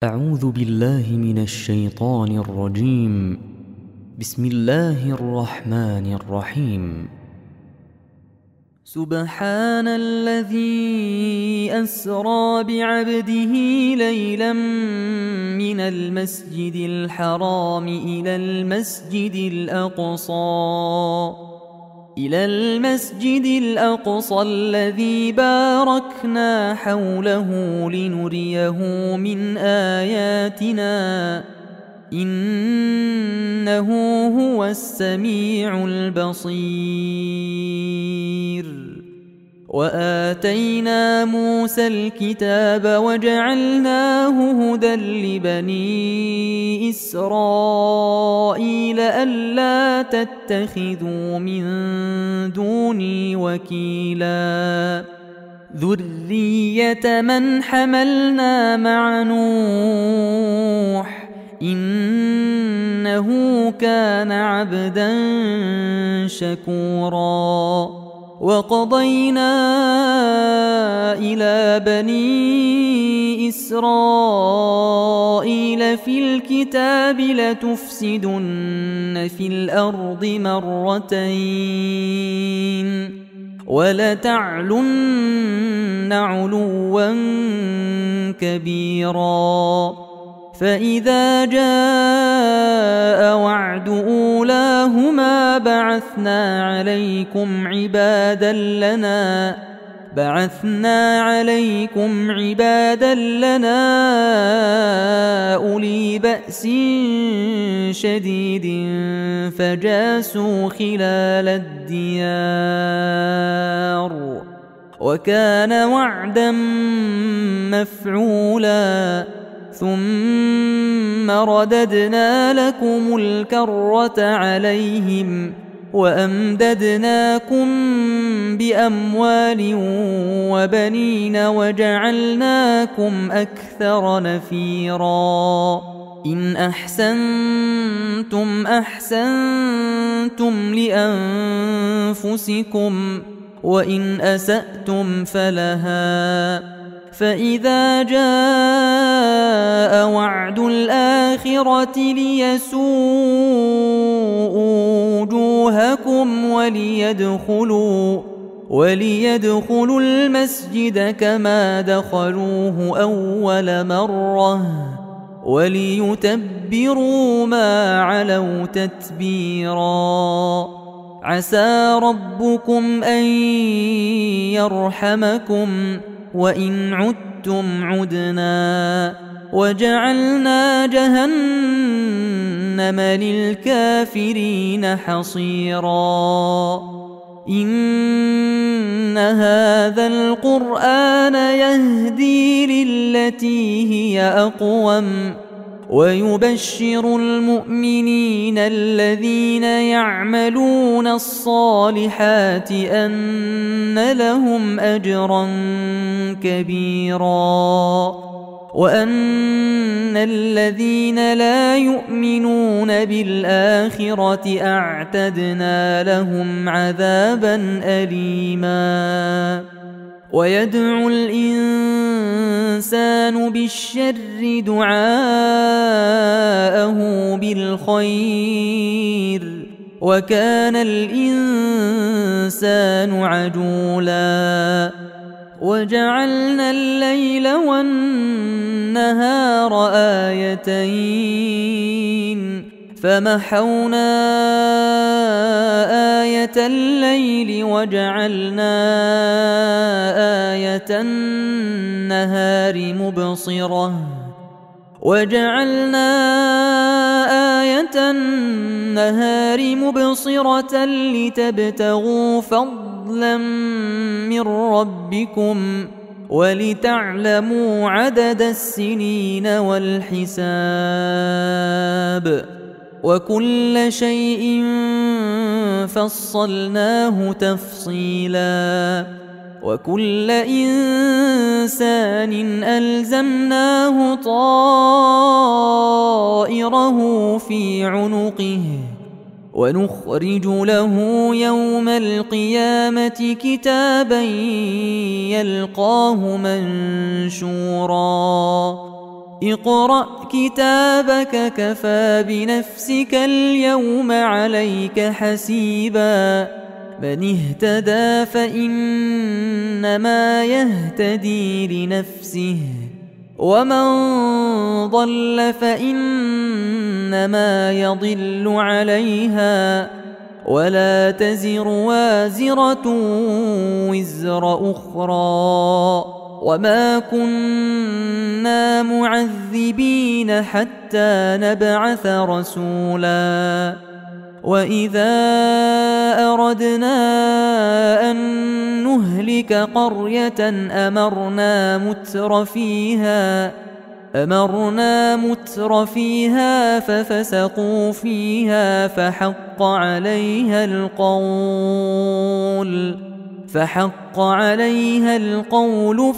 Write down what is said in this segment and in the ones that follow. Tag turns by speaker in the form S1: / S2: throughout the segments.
S1: أعوذ بالله من الشيطان الرجيم. بسم الله الرحمن الرحيم. سبحان الذي أسرى بعبده ليلا من المسجد الحرام إلى المسجد الأقصى الذي باركنا حوله لنريه من آياتنا إنه هو السميع البصير. وآتينا موسى الكتاب وجعلناه هدى لبني إسرائيل ألا تتخذوا من دوني وكيلا ذرية من حملنا مع نوح إنه كان عبدا شكورا. وقضينا إلى بني إسرائيل في الكتاب لتفسدن في الأرض مرتين ولتعلن علوا كبيرا. فإذا جاء وعد أولاهما بعثنا عليكم عبادا لنا أولي بأس شديد فجاسوا خلال الديار وكان وعدا مفعولا. ثم رددنا لكم الكرة عليهم وأمددناكم بأموال وبنين وجعلناكم أكثر نفيرا. إن أحسنتم أحسنتم لأنفسكم وإن أسأتم فلها. فإذا جاء وعد الآخرة ليسوءوا وجوهكم وليدخلوا المسجد كما دخلوه أول مرة وليتبروا ما علوا تتبيرا. عسى ربكم أن يرحمكم وإن عدتم عدنا وجعلنا جهنم للكافرين حصيرا. إن هذا القرآن يهدي للتي هي أقوم ويبشر المؤمنين الذين يعملون الصالحات أن لهم أجرا كبيرا وأن الذين لا يؤمنون بالآخرة أعتدنا لهم عذابا أليما. ويدعو الإنسان بالشر دعاءه بالخير وكان الإنسان عجولا. وجعلنا الليل والنهار آيتين فمحونا آية الليل وجعلنا آية النهار مبصرة لتبتغوا فضلا من ربكم ولتعلموا عدد السنين والحساب وكل شيء فصلناه تفصيلا. وكل إنسان ألزمناه طائره في عنقه ونخرج له يوم القيامة كتابا يلقاه منشورا اقرأ كتابك كفى بنفسك اليوم عليك حسيبا من اهتدى فإنما يهتدي لنفسه ومن ضل فإنما يضل عليها ولا تزر وازرة وزر أخرى وما كنا معذبين حتى نبعث رسولا وإذا أردنا أن نهلك قرية أمرنا متر فيها ففسقوا فيها فحق عليها القول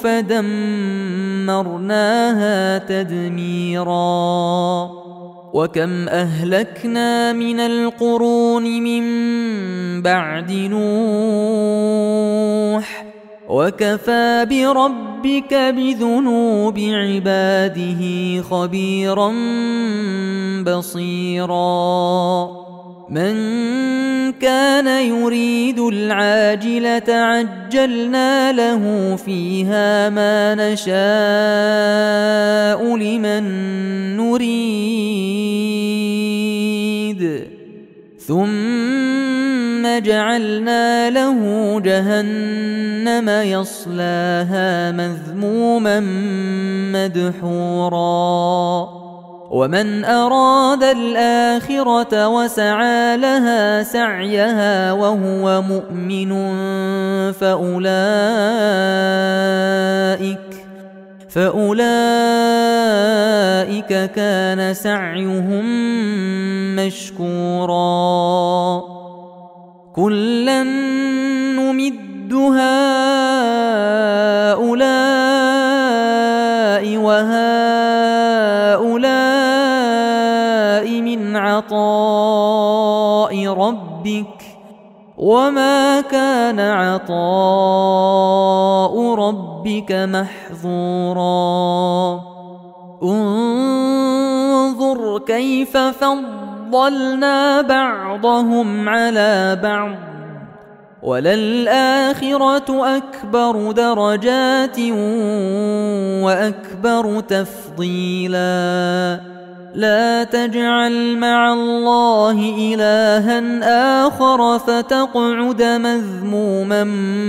S1: فدمرناها تدميرا وكم أهلكنا من القرون من بعد نوح وكفى بربك بذنوب عباده خبيرا بصيرا من كان يريد العاجلة عجلنا له فيها ما نشاء لمن نريد ثم جعلنا له جهنم يصلاها مذموما مدحورا ومن أراد الآخرة وسعى لها سعيها وهو مؤمن فأولئك كان سعيهم مشكورا كلا نمد هؤلاء وهؤلاء من عطاء ربك وما كان عطاء ربك محظورا انظر كيف فضلنا بعضهم على بعض وللآخرة أكبر درجات وأكبر تفضيلا لا تجعل مع الله إلها آخر فتقعد مذموما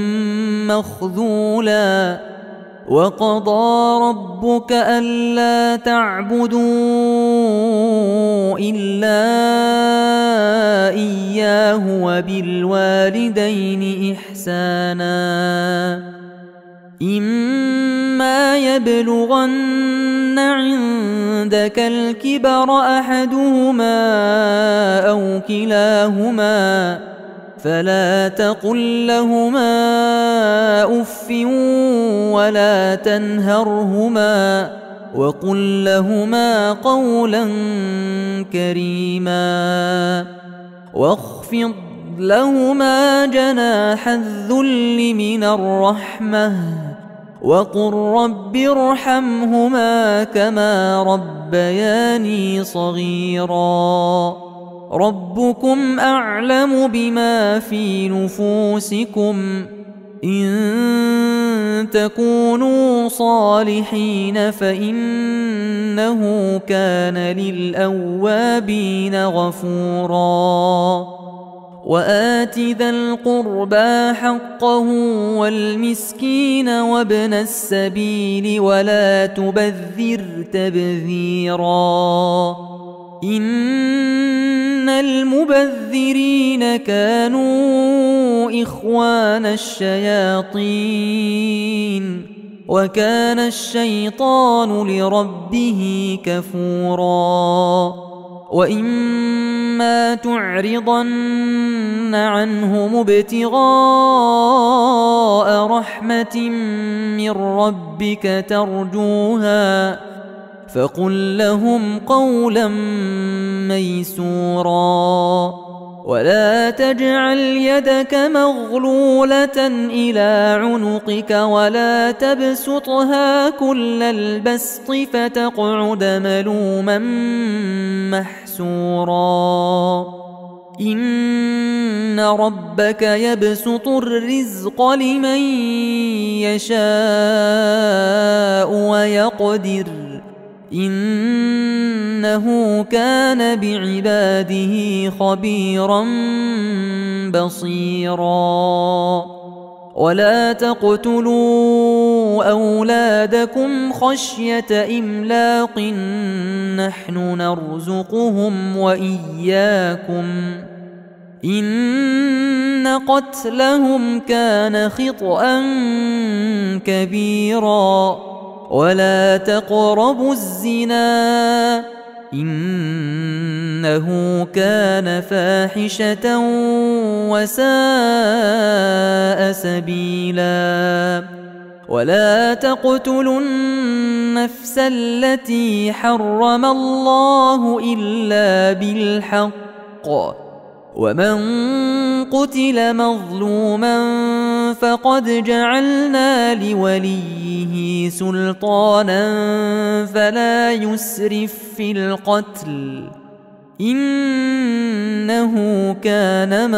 S1: مخذولا وقضى ربك ألا تعبدوا إلا إياه وبالوالدين إحسانا إما يبلغن عندك الكبر أحدهما أو كلاهما فلا تقل لهما أف ولا تنهرهما وقل لهما قولا كريما واخفض لهما جناح الذل من الرحمة وقل رب ارحمهما كما ربياني صغيرا ربكم أعلم بما في نفوسكم إن تكونوا صالحين فإنه كان للأوابين غفورا وآت ذا القربى حقه والمسكين وابن السبيل ولا تبذر تبذيرا إن المبذرين كانوا إخوان الشياطين وكان الشيطان لربه كفورا وإما تعرضن عنهم ابتغاء رحمة من ربك ترجوها فقل لهم قولا ميسورا ولا تجعل يدك مغلولة إلى عنقك ولا تبسطها كل البسط فتقعد ملوما محسورا إن ربك يبسط الرزق لمن يشاء ويقدر إنه كان بعباده خبيرا بصيرا ولا تقتلوا أولادكم خشية إملاق نحن نرزقهم وإياكم إن قتلهم كان خطأ كبيرا ولا تقربوا الزنا إنه كان فاحشة وساء سبيلا ولا تقتلوا النفس التي حرم الله إلا بالحق ومن قتل مظلوما فقد جعلنا لوليه سلطانا فلا يسرف في القتل إنه كان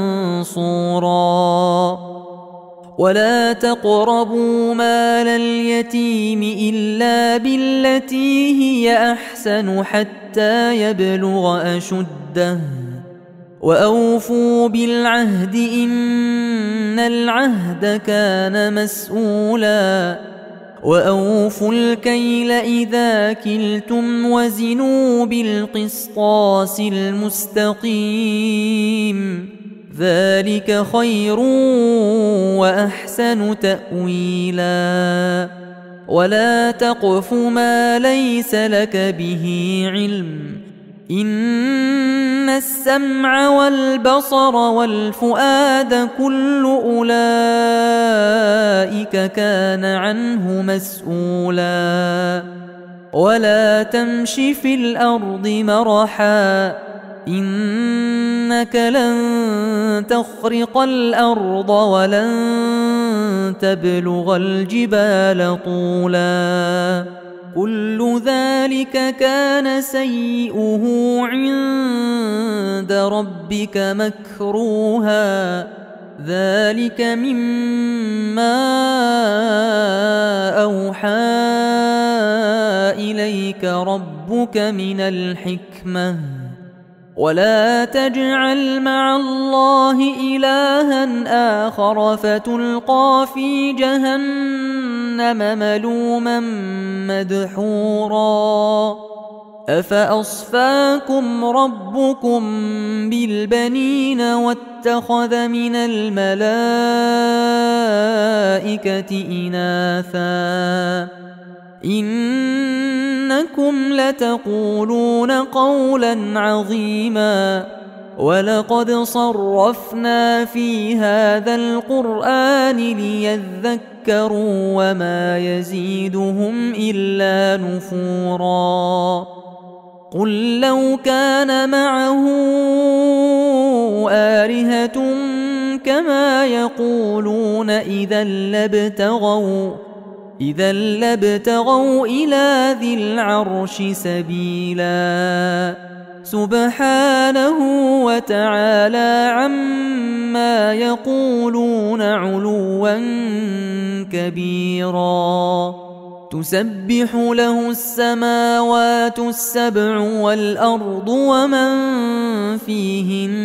S1: منصورا ولا تقربوا مال اليتيم إلا بالتي هي أحسن حتى يبلغ أشده وأوفوا بالعهد إن العهد كان مسؤولا وأوفوا الكيل إذا كلتم وزنوا بالقسطاس المستقيم ذلك خير وأحسن تأويلا ولا تقف ما ليس لك به علم إن السمع والبصر والفؤاد كل أولئك كان عنه مسؤولا ولا تمش في الأرض مرحا إنك لن تخرق الأرض ولن تبلغ الجبال طولا كل ذلك كان سيئه عند ربك مكروها ذلك مما أوحى إليك ربك من الحكمة ولا تجعل مع الله إلها آخر فتلقى في جهنم ملوما مدحورا أفأصفاكم ربكم بالبنين واتخذ من الملائكة إناثا إنكم لتقولون قولا عظيما ولقد صرفنا في هذا القرآن ليذكروا وما يزيدهم إلا نفورا قل لو كان معه آلهة كما يقولون إذا لابتغوا إلى ذي العرش سبيلا سبحانه وتعالى عما يقولون علوا كبيرا تسبح له السماوات السبع والأرض ومن فيهن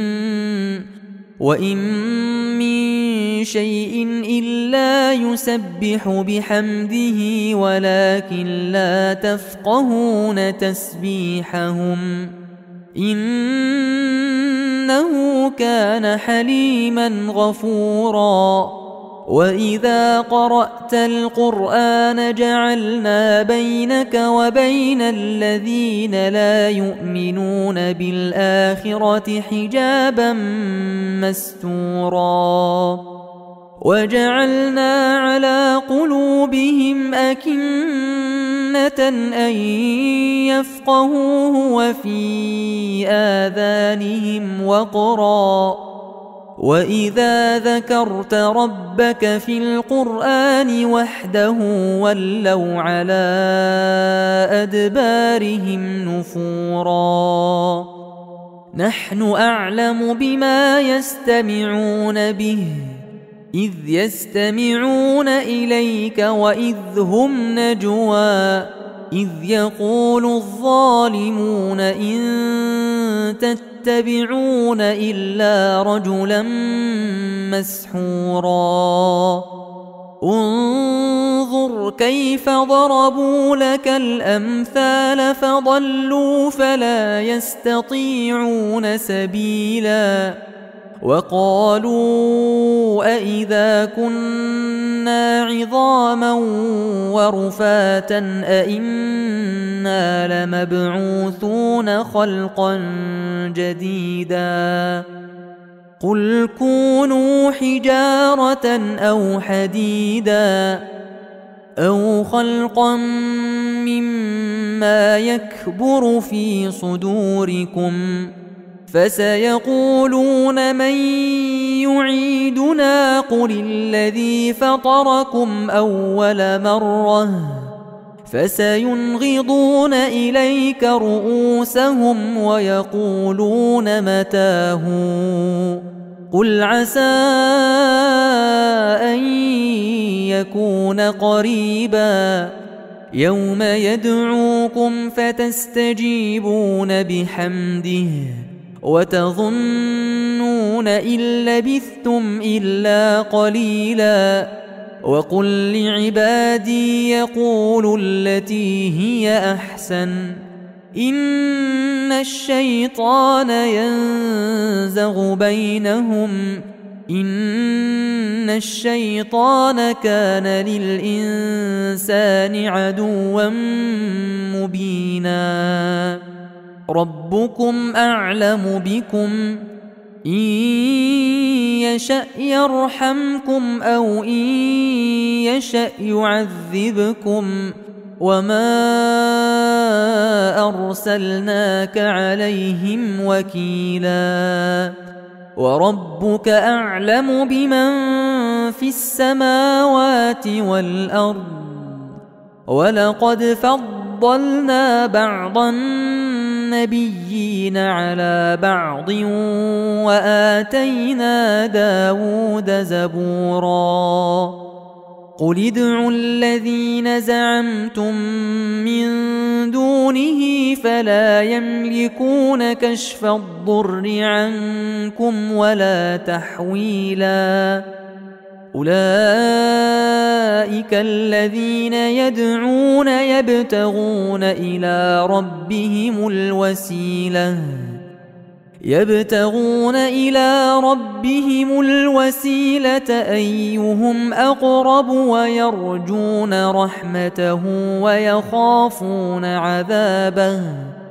S1: وإن من شيء إلا يسبح بحمده ولكن لا تفقهون تسبيحهم إنه كان حليما غفورا وإذا قرأت القرآن جعلنا بينك وبين الذين لا يؤمنون بالآخرة حجابا مستورا وجعلنا على قلوبهم أكنة أن يفقهوه وفي آذانهم وقرا وإذا ذكرت ربك في القرآن وحده ولوا على أدبارهم نفورا نحن أعلم بما يستمعون به إذ يستمعون إليك وإذ هم نجوى إذ يقول الظالمون إن تتبعون إلا رجلا مسحورا انظر كيف ضربوا لك الأمثال فضلوا فلا يستطيعون سبيلا وقالوا أئذا كنا عظاما ورفاتا أئنا لمبعوثون خلقا جديدا قل كونوا حجارة أو حديدا أو خلقا مما يكبر في صدوركم فسيقولون من يعيدنا قل الذي فطركم أول مرة فسينغضون إليك رؤوسهم ويقولون متاه قل عسى أن يكون قريبا يوم يدعوكم فتستجيبون بحمده وتظنون إن لبثتم إلا قليلا وقل لعبادي يقولوا التي هي أحسن إن الشيطان ينزغ بينهم إن الشيطان كان للإنسان عدوا مبينا ربكم أعلم بكم إن يشأ يرحمكم أو إن يشأ يعذبكم وما أرسلناك عليهم وكيلا وربك أعلم بمن في السماوات والأرض ولقد فضلنا بعض النبيين على بعض وآتينا داود زبورا قل ادعوا الذين زعمتم من دونه فلا يملكون كشف الضر عنكم ولا تحويلا أولئك الذين يدعون يبتغون إلى ربهم الوسيلة أيهم أقرب ويرجون رحمته ويخافون عذابه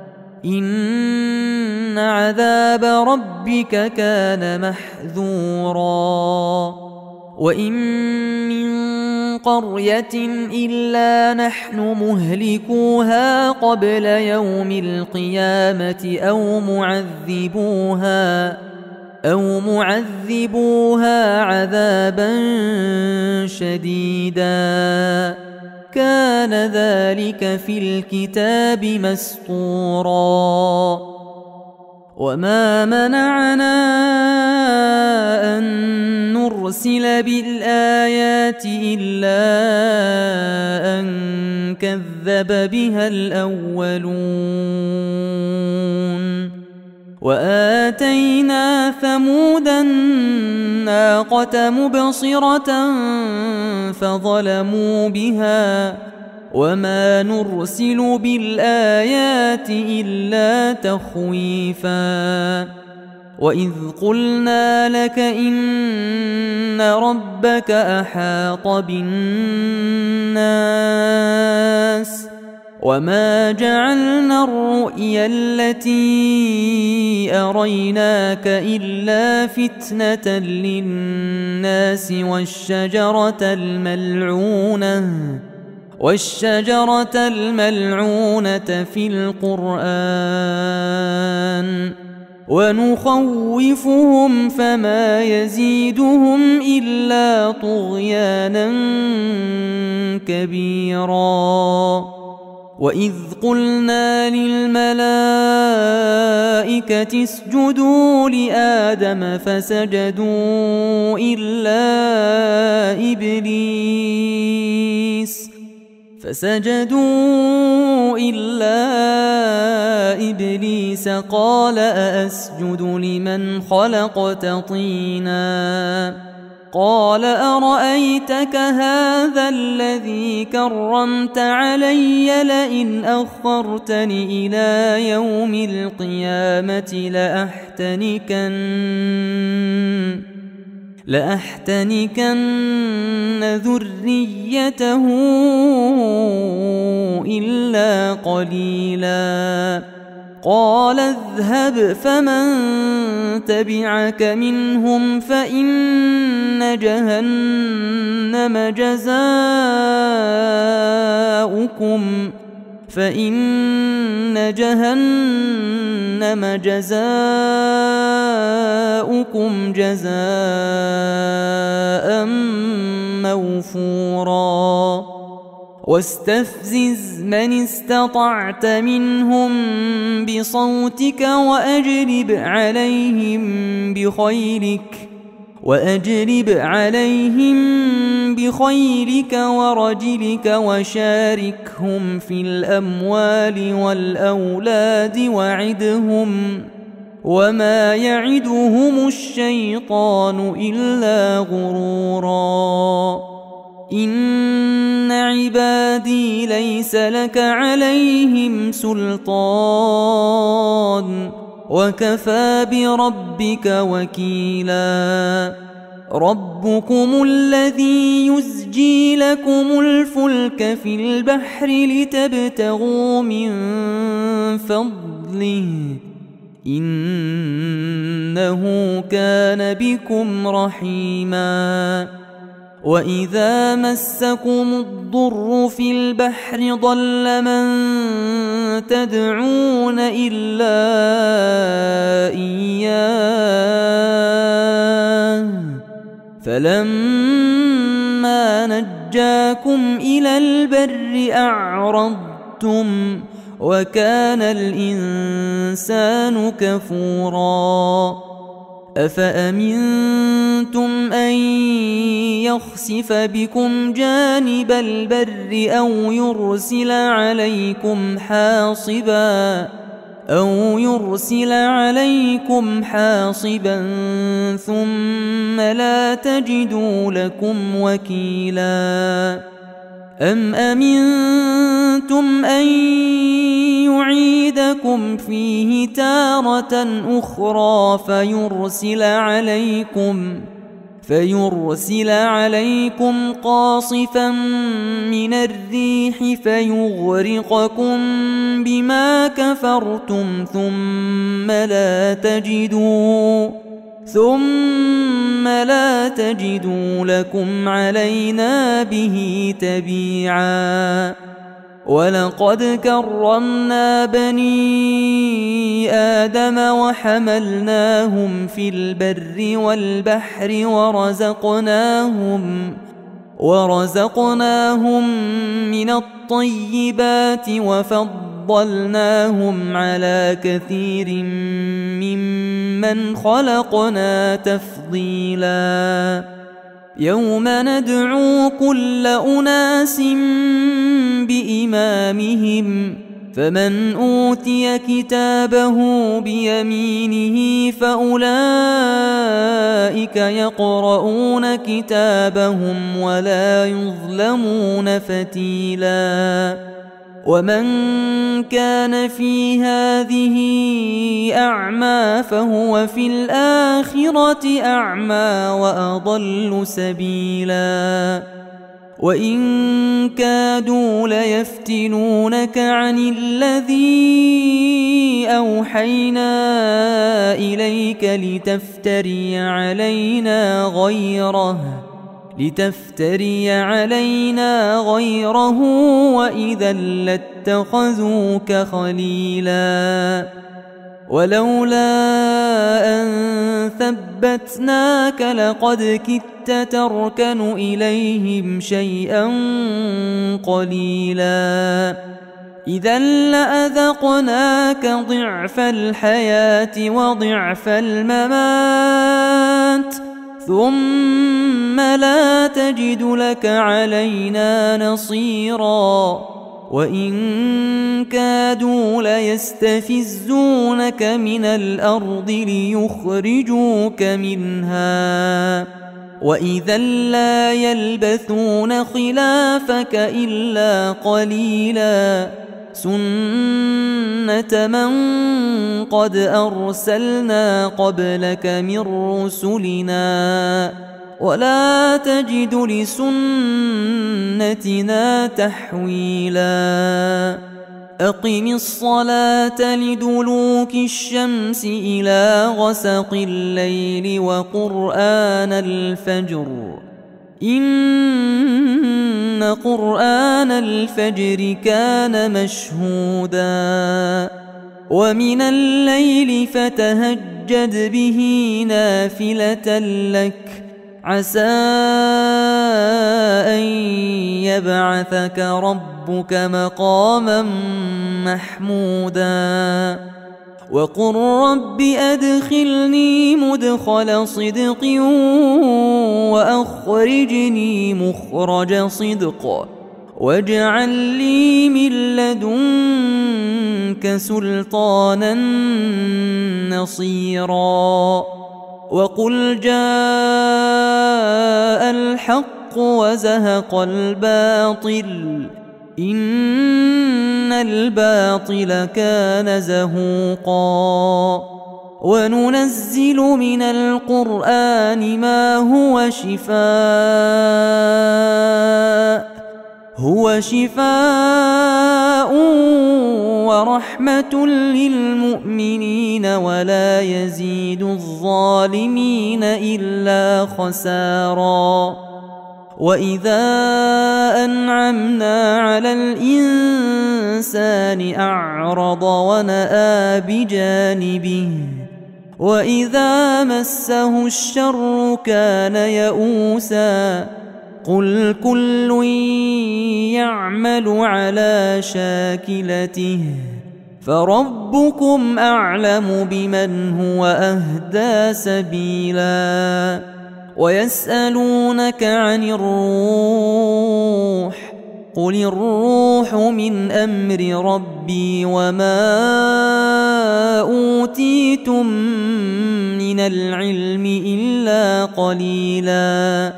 S1: إن عذاب ربك كان محذورا وإن من قرية إلا نحن مهلكوها قبل يوم القيامة أو معذبوها عذابا شديدا كان ذلك في الكتاب مسطورا وما منعنا أن نرسل بالآيات إلا أن كذب بها الأولون وآتينا ثمود الناقة مبصرة فظلموا بها وما نرسل بالآيات إلا تخويفا وإذ قلنا لك إن ربك أحاط بالناس وما جعلنا الرؤيا التي أريناك إلا فتنة للناس والشجرة الملعونة في القرآن ونخوفهم فما يزيدهم إلا طغيانا كبيرا وإذ قلنا للملائكة اسجدوا لآدم فسجدوا إلا إبليس قال أأسجد لمن خلقت طينا قال أرأيتك هذا الذي كرمت علي لئن أخرتني إلى يوم القيامة لأحتنكن ذريته إلا قليلا قال اذهب فمن تبعك منهم فإن جهنم جزاؤكم جزاء موفورا واستفزز من استطعت منهم بصوتك وأجلب عليهم بخيلك ورجلك وشاركهم في الأموال والأولاد وعدهم وما يعدهم الشيطان إلا غرورا إن عبادي ليس لك عليهم سلطان وكفى بربك وكيلا ربكم الذي يزجي لكم الفلك في البحر لتبتغوا من فضله إنه كان بكم رحيما وإذا مسكم الضر في البحر ضل من تدعون إلا إياه فلما نجاكم إلى البر أعرضتم وكان الإنسان كفورا أفأمنتم أن يخسف بكم جانب البر أو يرسل عليكم حاصبا ثم لا تجدوا لكم وكيلا أم أمنتم أن يعيدكم فيه تارة أخرى فيرسل عليكم قاصفا من الريح فيغرقكم بما كفرتم ثم لا تجدوا لكم علينا به تبيعا ولقد كرمنا بني آدم وحملناهم في البر والبحر ورزقناهم من الطيبات وفضلناهم على كثير ممن خلقنا تفضيلا يوم ندعو كل أناس بإمامهم فمن أوتي كتابه بيمينه فأولئك يقرؤون كتابهم ولا يظلمون فتيلا ومن كان في هذه أعمى فهو في الآخرة أعمى وأضل سبيلا وإن كادوا ليفتنونك عن الذي أوحينا إليك لتفتري علينا غيره لتفتري علينا غيره وإذا لاتخذوك خليلا ولولا أن ثبتناك لقد كدت تركن إليهم شيئا قليلا إذا لأذقناك ضعف الحياة وضعف الممات ثم لا تجد لك علينا نصيرا وإن كادوا ليستفزونك من الأرض ليخرجوك منها وإذا لا يلبثون خلافك إلا قليلا سنة من قد أرسلنا قبلك من رسلنا ولا تجد لسنتنا تحويلا أقم الصلاة لدلوك الشمس إلى غسق الليل وقرآن الفجر إن قرآن الفجر كان مشهودا ومن الليل فتهجد به نافلة لك عسى أن يبعثك ربك مقاما محمودا وقل رب أدخلني مدخل صدق وأخرجني مخرج صدق واجعل لي من لدنك سلطانا نصيرا وقل جاء الحق وزهق الباطل إن الباطل كان زهوقا وننزل من القرآن ما هو شفاء ورحمة للمؤمنين ولا يزيد الظالمين إلا خسارا وإذا أنعمنا على الإنسان أعرض ونأى بجانبه وإذا مسه الشر كان يئوسا قل كل يعمل على شاكلته فربكم أعلم بمن هو أهدى سبيلا ويسألونك عن الروح قل الروح من أمر ربي وما أوتيتم من العلم إلا قليلا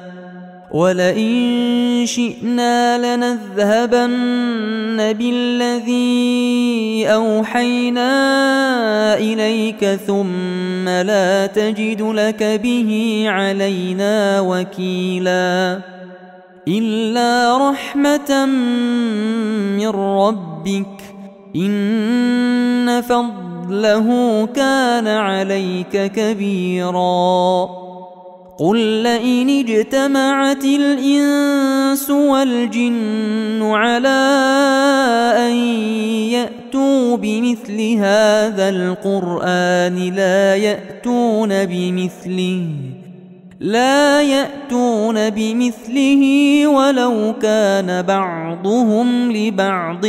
S1: ولئن شئنا لنذهبن بالذي أوحينا إليك ثم لا تجد لك به علينا وكيلا إلا رحمة من ربك إن فضله كان عليك كبيرا قل لئن اجتمعت الإنس والجن على أن يأتوا بمثل هذا القرآن لا يأتون بمثله ولو كان بعضهم لبعض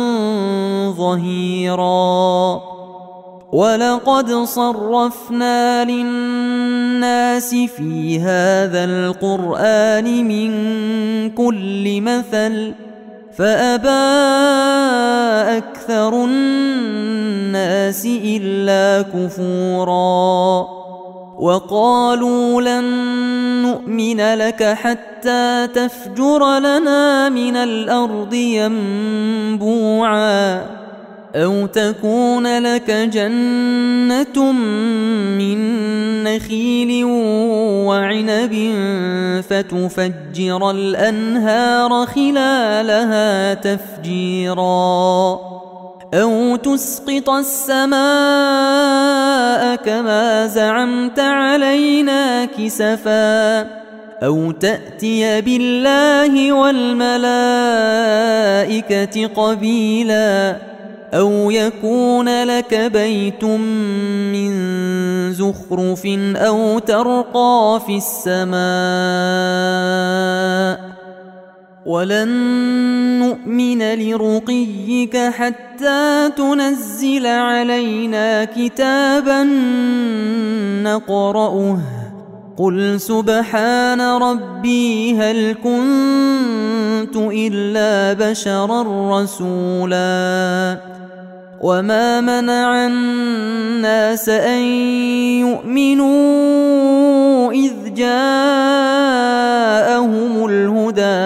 S1: ظهيرا ولقد صرفنا للناس في هذا القرآن من كل مثل فأبى أكثر الناس إلا كفورا وقالوا لن نؤمن لك حتى تفجر لنا من الأرض ينبوعا أو تكون لك جنة من نخيل وعنب فتفجر الأنهار خلالها تفجيرا أو تسقط السماء كما زعمت علينا كسفا أو تأتي بالله والملائكة قبيلا أو يكون لك بيت من زخرف أو ترقى في السماء ولن نؤمن لرقيك حتى تنزل علينا كتابا نقرأه قل سبحان ربي هل كنت إلا بشرا رسولا وما منع الناس أن يؤمنوا إذ جاءهم الهدى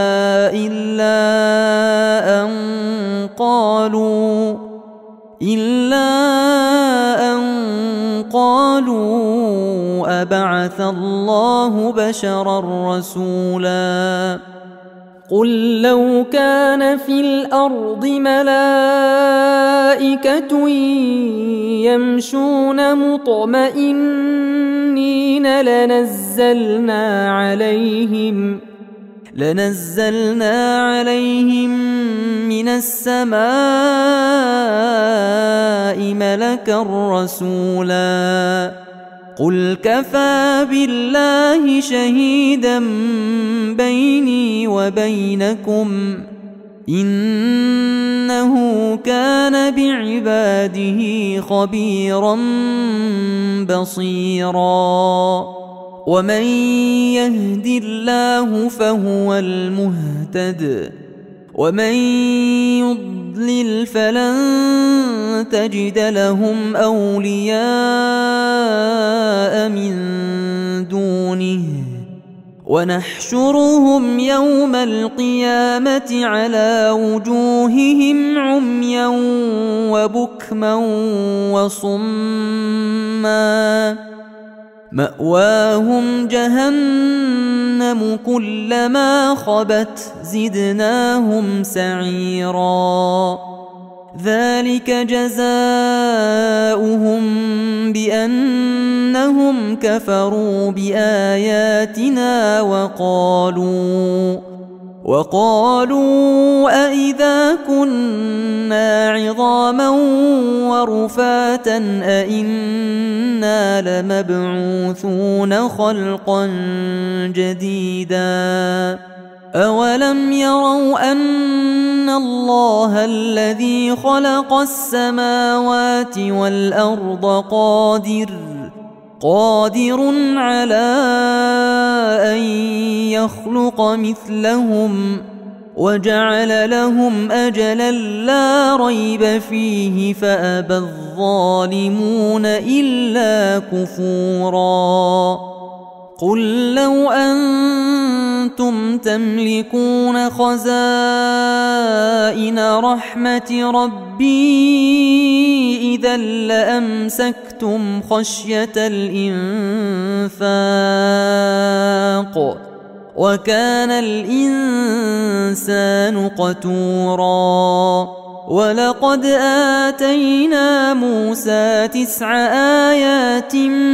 S1: إلا أن قالوا أبعث الله بشرا رسولا قل لو كان في الأرض ملائكة يمشون مطمئنين لنزلنا عليهم من السماء ملكا رسولا قل كفى بالله شهيدا بيني وبينكم إنه كان بعباده خبيرا بصيرا ومن يهد الله فهو المهتد ومن يضلل فلن تجد لهم أولياء من دونه ونحشرهم يوم القيامة على وجوههم عميا وبكما وصما مأواهم جهنم كلما خبت زدناهم سعيرا ذلك جزاؤهم بأنهم كفروا بآياتنا وقالوا أئذا كنا عظاما ورفاتا أئنا لمبعوثون خلقا جديدا أولم يروا أن الله الذي خلق السماوات والأرض قادر على أن يخلق مثلهم وجعل لهم أجلا لا ريب فيه فأبى الظالمون إلا كفورا قل لو أنتم تملكون خزائن رحمة ربي إذا لأمسكتم خشية الإنفاق وكان الإنسان قتورا ولقد آتينا موسى 9 آيات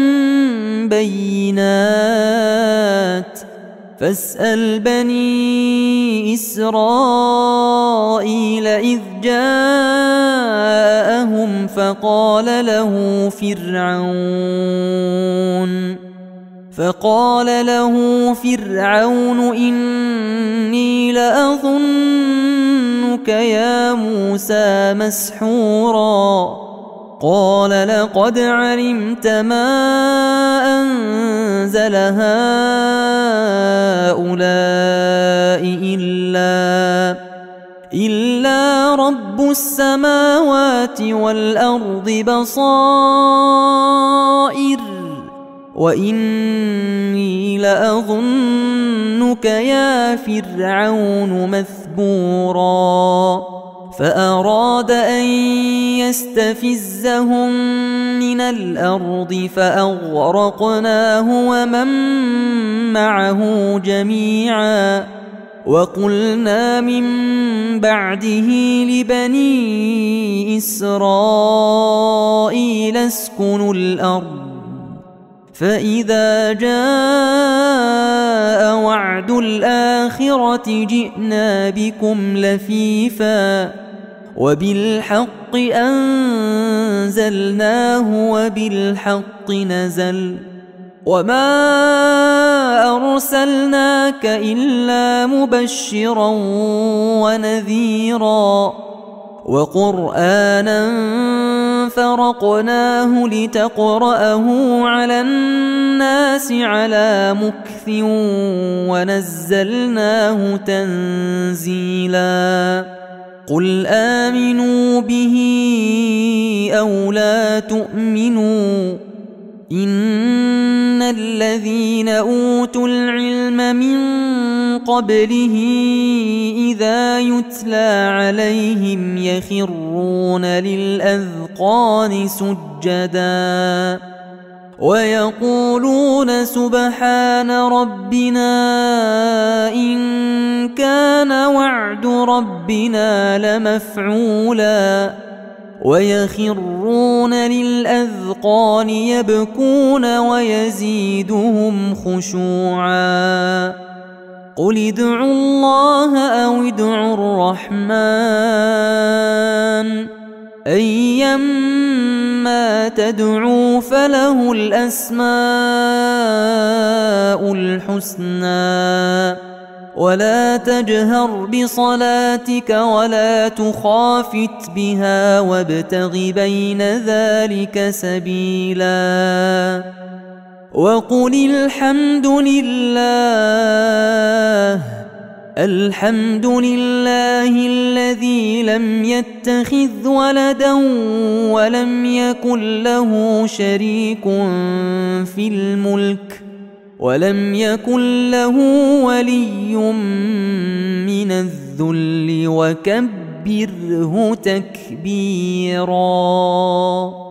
S1: بينات فاسأل بني إسرائيل إذ جاءهم فقال له فرعون إني لأظنك يا موسى مسحورا قال لقد علمت ما أنزل هؤلاء إلا رب السماوات والأرض بصائر وإني لأظنك يا فرعون مثبورا فأراد أن يستفزهم من الأرض فأغرقناه ومن معه جميعا وقلنا من بعده لبني إسرائيل اسكنوا الأرض فإذا جاء وعد الآخرة جئنا بكم لفيفا وبالحق أنزلناه وبالحق نزل وما أرسلناك إلا مبشرا ونذيرا وقرآنا فرقناه لتقرأه على الناس على مكث ونزلناه تنزيلا قل آمنوا به أو لا تؤمنوا إن الذين أوتوا العلم من قبله إذا يتلى عليهم يخرون للأذقان سجدا ويقولون سبحان ربنا إن كان وعد ربنا لمفعولا ويخرون للأذقان يبكون ويزيدهم خشوعا قل ادعوا الله أو ادعوا الرحمن أيما تدعوا فله الأسماء الحسنى ولا تجهر بصلاتك ولا تخافت بها وابتغ بين ذلك سبيلا وقل الحمد لله الذي لم يتخذ ولدا ولم يكن له شريك في الملك ولم يكن له ولي من الذل وكبره تكبيرا.